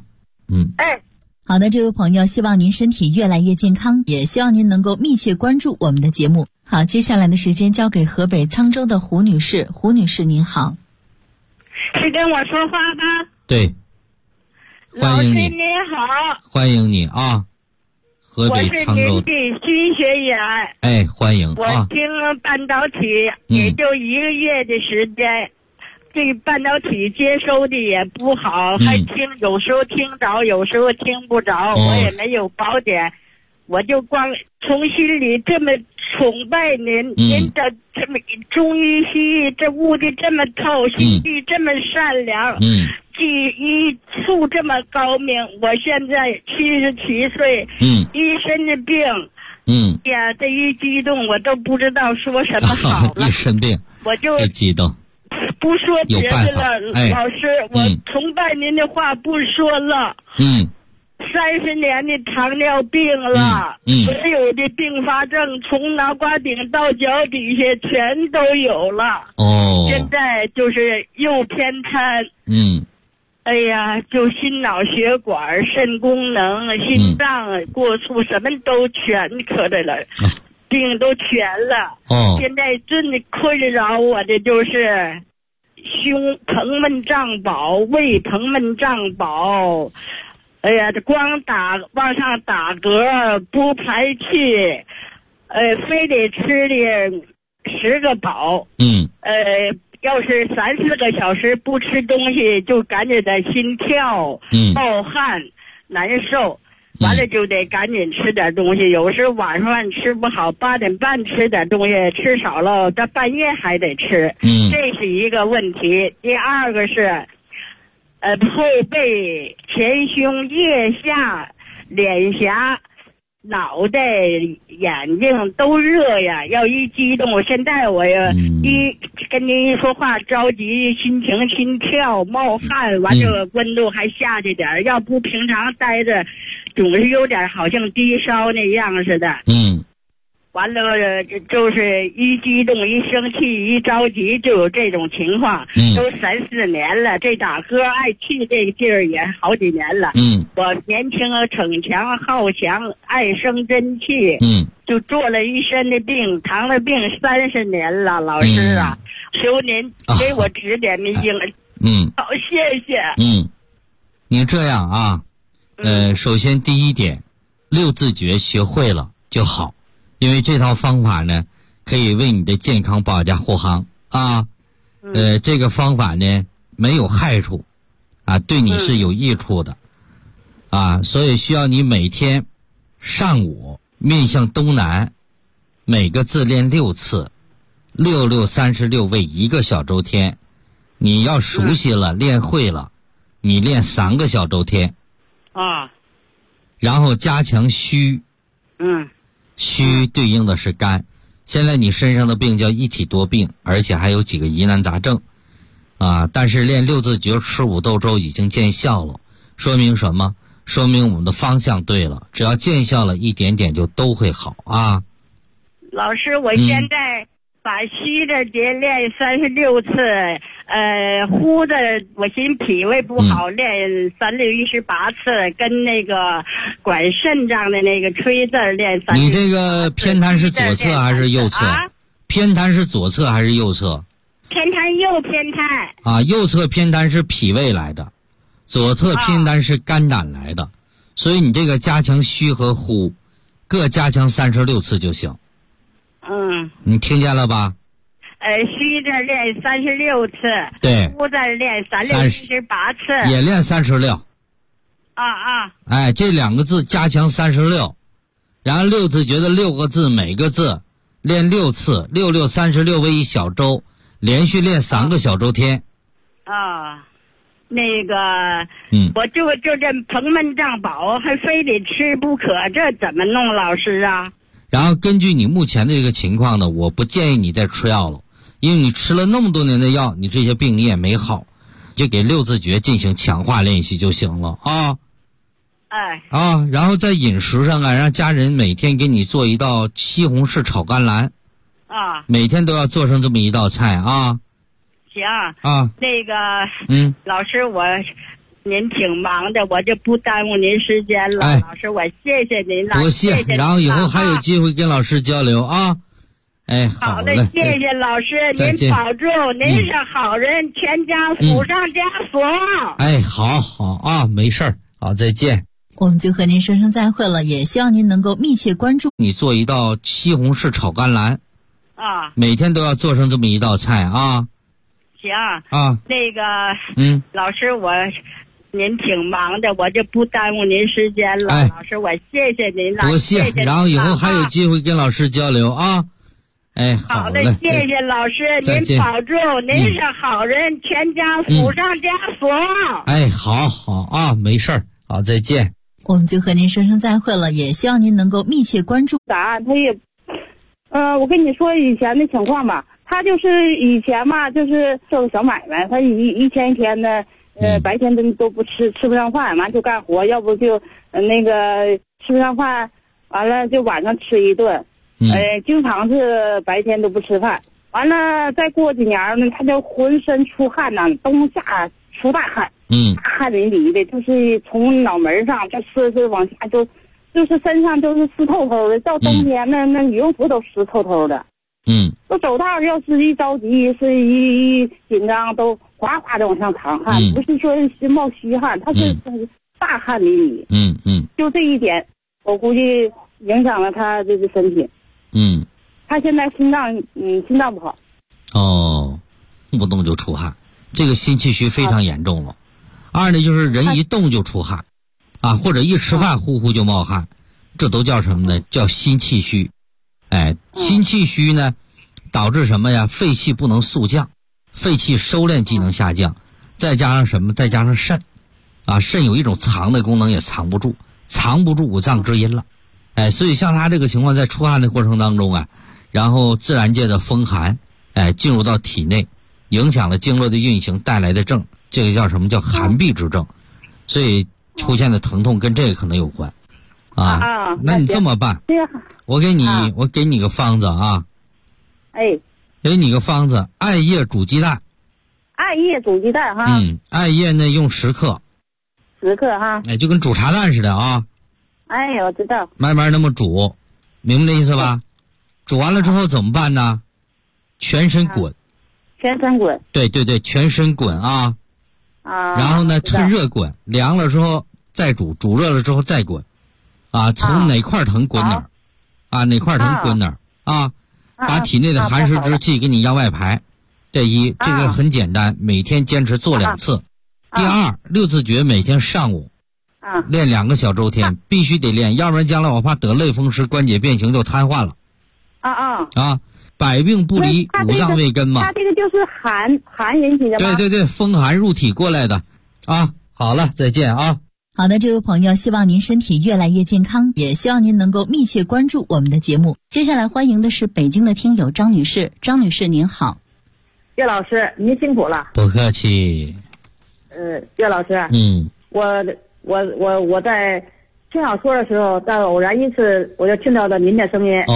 好的，这位朋友，希望您身体越来越健康，也希望您能够密切关注我们的节目。 好，接下来的时间交给河北沧州的胡女士。胡女士您好。 是跟我说话吗？ 对，欢迎你。 老师您好。 欢迎你啊，河北沧州。 我是您的新学员。 哎，欢迎啊。 我听半导体也就1个月的时间，这个半导体接收的也不好，还有时候听着，有时候听不着，我也没有宝典，我就光从心里这么崇拜您，您这么中医西医这悟的这么透，心地这么善良，技医术这么高明。我现在77岁，一身的病，呀，这一激动我都不知道说什么好了。 一身病， 我就激动。 不说别的了，老师，我崇拜您的话不说了。30年的糖尿病了，所有的并发症从脑瓜顶到脚底下全都有了。现在就是又偏瘫。哎呀，就心脑血管、肾功能、心脏过速，什么都全可的了，病都全了。现在最困扰我的就是胸疼闷胀饱，胃疼闷胀饱。哎呀，这光往上打嗝不排气，非得吃的10个饱。要是3、4个小时不吃东西，就感觉到心跳、冒汗、难受。完了就得赶紧吃点东西，有时候晚上饭吃不好，8点半吃点东西，吃少了到半夜还得吃。这是一个问题。第二个是后背、前胸、腋下、脸颊、脑袋、眼睛都热呀，要一激动，现在我要跟您一说话着急，心跳冒汗，完了温度还下去点，要不平常待着总是有点好像低烧那样似的。完了就是一激动、一生气、一着急就有这种情况。都3、4年了，这打嗝爱气这个劲儿也好几年了。我年轻逞强好强，爱生真气。就做了一身的病，糖尿病30年了，老师啊，求您给我指点迷津。好，谢谢。 你这样啊，首先第一点，6字诀学会了就好。因为这套方法呢，可以为你的健康保驾护航啊。这个方法呢没有害处啊，对你是有益处的啊，所以需要你每天上午面向东南，每个字练6次，6、6、36为1个小周天。你要熟悉了，练会了，你练3个小周天啊， 然后加强虚。虚对应的是肝，现在你身上的病叫一体多病，而且还有几个疑难杂症啊。但是练6字诀吃5豆粥已经见效了，说明什么？说明我们的方向对了，只要见效了一点点就都会好啊。 老师，我现在把虚的节练36次，呼的我寻脾胃不好，练3618次，跟那个管肾脏的那个吹字练36。 你这个偏瘫是左侧还是右侧？偏瘫是左侧还是右侧？ 偏瘫右偏瘫。 啊，右侧偏瘫是脾胃来的，左侧偏瘫是肝胆来的，所以你这个加强虚和呼，各加强36次就行。你听见了吧？ 虚这练36次， 对， 呼这练3618次， 也练36。哎，这2个字加强36，然后6字诀的6个字，每个字练6次，6、6、36为1小周，连续练3个小周天。 那个，我就这膨闷胀饱，还非得吃不可，这怎么弄，老师啊？ 然后根据你目前的这个情况呢，我不建议你再吃药了，因为你吃了那么多年的药，你这些病你也没好，就给6字诀进行强化练习就行了啊。然后在饮食上啊，让家人每天给你做一道西红柿炒甘蓝每天都要做上这么一道菜啊。 行那个老师您挺忙的，我就不耽误您时间了。老师，我谢谢您了， 多谢。然后以后还有机会跟老师交流啊。 哎， 好的，谢谢老师，您保重，您是好人，全家福上加福。 哎，好啊，没事儿，好，再见。 我们就和您说声再会了，也希望您能够密切关注。 你做一道西红柿炒甘蓝啊， 每天都要做成这么一道菜啊。 行啊， 那个，老师您挺忙的，我就不耽误您时间了。 哎， 老师，我谢谢您了， 多谢。然后以后还有机会跟老师交流啊。哎， 好的，谢谢老师，您保重，您是好人，全家福上加福。 哎，好啊，没事儿，好，再见。 我们就和您说声再会了，也希望您能够密切关注。 答案他也，我跟你说以前的情况吧，他就是以前嘛，就是做个小买卖，他一天一天的，白天都不吃不上饭，完就干活，要不就那个吃不上饭，完了就晚上吃一顿。经常是白天都不吃饭，完了再过几年呢，他就浑身出汗呐，冬夏出大汗，汗淋漓的，就是从脑门上就是往下就是身上都是湿透透的，到冬天那羽绒服都湿透透的，都走道要是一着急，是一紧张都哗哗的往上淌汗，不是说是冒虚汗，他是大汗淋漓，就这一点，我估计影响了他这个身体。他现在心脏不好。 哦，动不动就出汗，这个心气虚非常严重了。二呢，就是人一动就出汗，或者一吃饭呼呼就冒汗，这都叫什么呢？叫心气虚。哎，心气虚呢，导致什么呀？肺气不能速降，肺气收敛机能下降，再加上什么？再加上肾，肾有一种藏的功能也藏不住五脏之阴了。哎，所以像他这个情况，在出汗的过程当中然后自然界的风寒，进入到体内，影响了经络的运行带来的症，这个叫什么？叫寒痹之症，所以出现的疼痛跟这个可能有关。那你这么办？我给你个方子啊。 哎， 给你个方子，艾叶煮鸡蛋。 艾叶煮鸡蛋哈。 艾叶呢用10克。 10克哈。 哎，就跟煮茶蛋似的啊。 哎，我知道。 慢慢那么煮，明白那意思吧？煮完了之后怎么办呢？全身滚。 全身滚。 对，全身滚啊。然后呢，趁热滚，凉了之后再煮，煮热了之后再滚。从哪块疼滚哪儿。哪块疼滚哪儿。把体内的寒湿之气给你向外排。这个很简单，每天坚持做2次。第二，6字诀每天上午。练2个小周天，必须得练，要不然将来我怕得类风湿关节变形就瘫痪了。百病不离五脏未根嘛。 他这个就是寒引起的吗？ 对，风寒入体过来的。好了，再见啊。 好的，这位朋友，希望您身体越来越健康，也希望您能够密切关注我们的节目。接下来欢迎的是北京的听友张女士。张女士您好。 岳老师您辛苦了。 不客气。 岳老师。我在听小说的时候，在偶然一次我就听到了您的声音。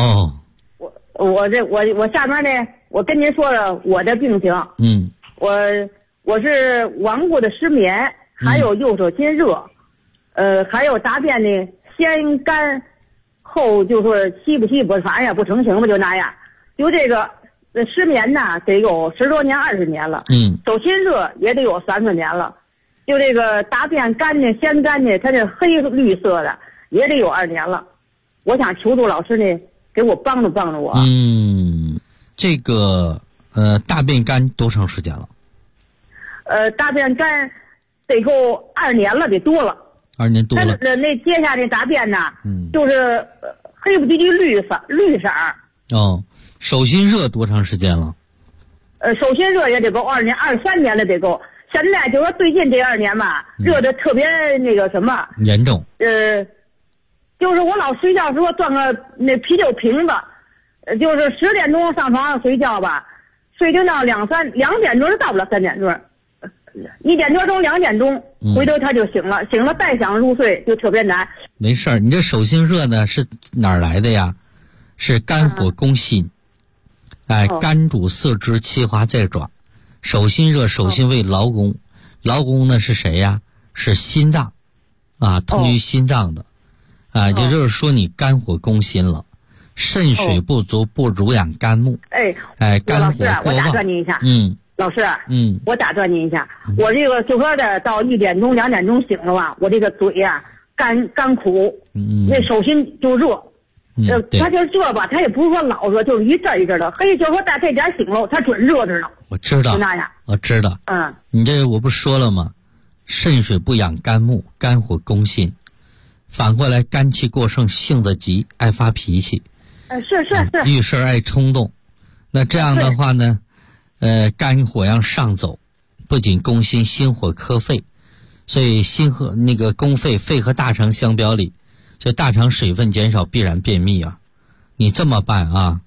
我下面呢，我跟您说了我的病情。我是顽固的失眠，还有右手心热，还有大便呢先干后就说稀不反正也不成形吧，就那样。就这个失眠呢得有10多年20年了。手心热也得有30年了。就这个大便干净先干净，它这黑绿色的也得有2年了。我想求助老师呢，给我帮助我。 这个大便干多长时间了？ 大便干得够2年了，得多了。 2年多了。 那接下来大便呢，就是黑不唧唧绿色。 手心热多长时间了？ 手心热也得够2年23年了得够。现在就说最近这2年吧，热的特别那个什么严重。 就是我老睡觉时候装个那啤酒瓶子，就是10点钟上床上睡觉吧，睡就到2点钟就到不了3点钟，1点多钟2点钟，回头他就醒了，再想入睡就特别难。 没事儿，你这手心热呢是哪儿来的呀？是肝火攻心，肝主四肢，气化在爪。手心热，手心为劳宫，劳宫呢是谁呀？是心脏，通于心脏的，也就是说你肝火攻心了。 肾水不足不濡养肝木。肝火过旺。 我打断您一下。老师，我打断您一下，我这个就说的到1点钟2点钟醒了吧，我这个嘴呀干苦，那手心就热，他就热吧，他也不是说老热，就是一阵一阵的，就说在这点醒了，他准热着呢。 我知道， 就那样， 我知道。你这我不说了吗？肾水不养肝木，肝火攻心，反过来肝气过盛，性子急，爱发脾气。 是。 遇事爱冲动，那这样的话呢？肝火要上走，不仅攻心，心火克肺，所以心和那个攻肺，肺和大肠相表里，就大肠水分减少必然便秘啊。你这么办啊？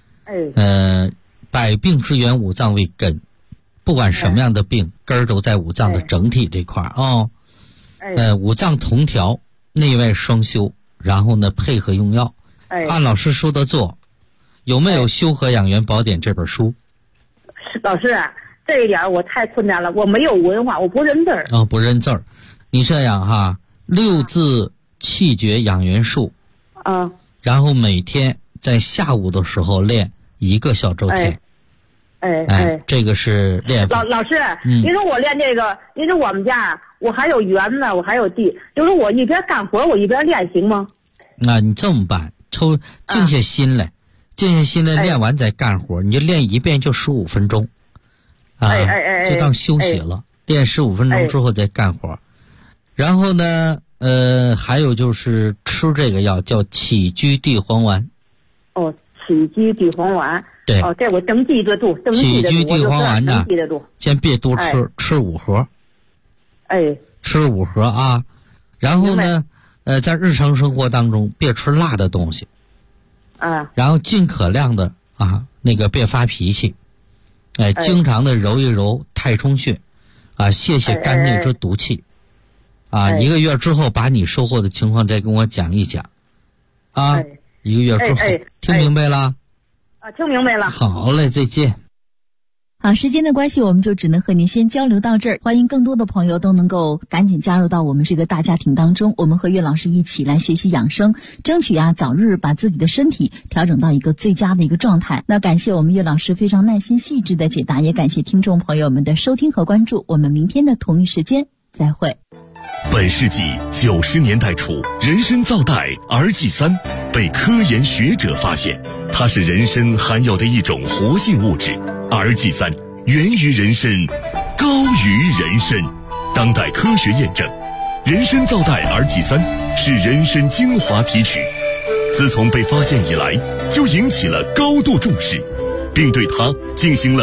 百病之源五脏为根，不管什么样的病，根儿都在五脏的整体这块啊。五脏同调，内外双修，然后呢配合用药，按老师说的做。有没有《修和养元宝典》这本书？ 老师，这一点我太困难了，我没有文化，我不认字儿。 不认字儿，你这样哈，6字气绝养元术，然后每天在下午的时候练1个小周天。这个是练法。 老师，您说我练这个，您说我们家我还有园子，我还有地，就是我一边干活我一边练行吗？ 你这么办，静下心来。静下心来练完再干活，你就练一遍就15分钟，就当休息了。练15分钟之后再干活，然后呢，还有就是吃这个药叫起居地黄丸。 起居地黄丸。 对。 这我登记得住。 起居地黄丸呢，先别多吃，吃5盒。吃5盒啊，然后呢，在日常生活当中别吃辣的东西。然后尽可量的那个别发脾气，经常的揉一揉太冲穴，泄肝内之毒气，1个月之后把你收获的情况再跟我讲一讲，1个月之后，听明白了？ 听明白了。 好嘞，再见。 好，时间的关系，我们就只能和您先交流到这儿。欢迎更多的朋友都能够赶紧加入到我们这个大家庭当中，我们和岳老师一起来学习养生，争取早日把自己的身体调整到一个最佳的一个状态。那感谢我们岳老师非常耐心细致的解答，也感谢听众朋友们的收听和关注。我们明天的同一时间再会。 本世纪90年代初，人参皂苷儿祭3被科研学者发现，它是人参含有的一种活性物质。儿祭3源于人参，高于人参。当代科学验证，人参皂苷儿祭3是人参精华提取，自从被发现以来，就引起了高度重视，并对它进行了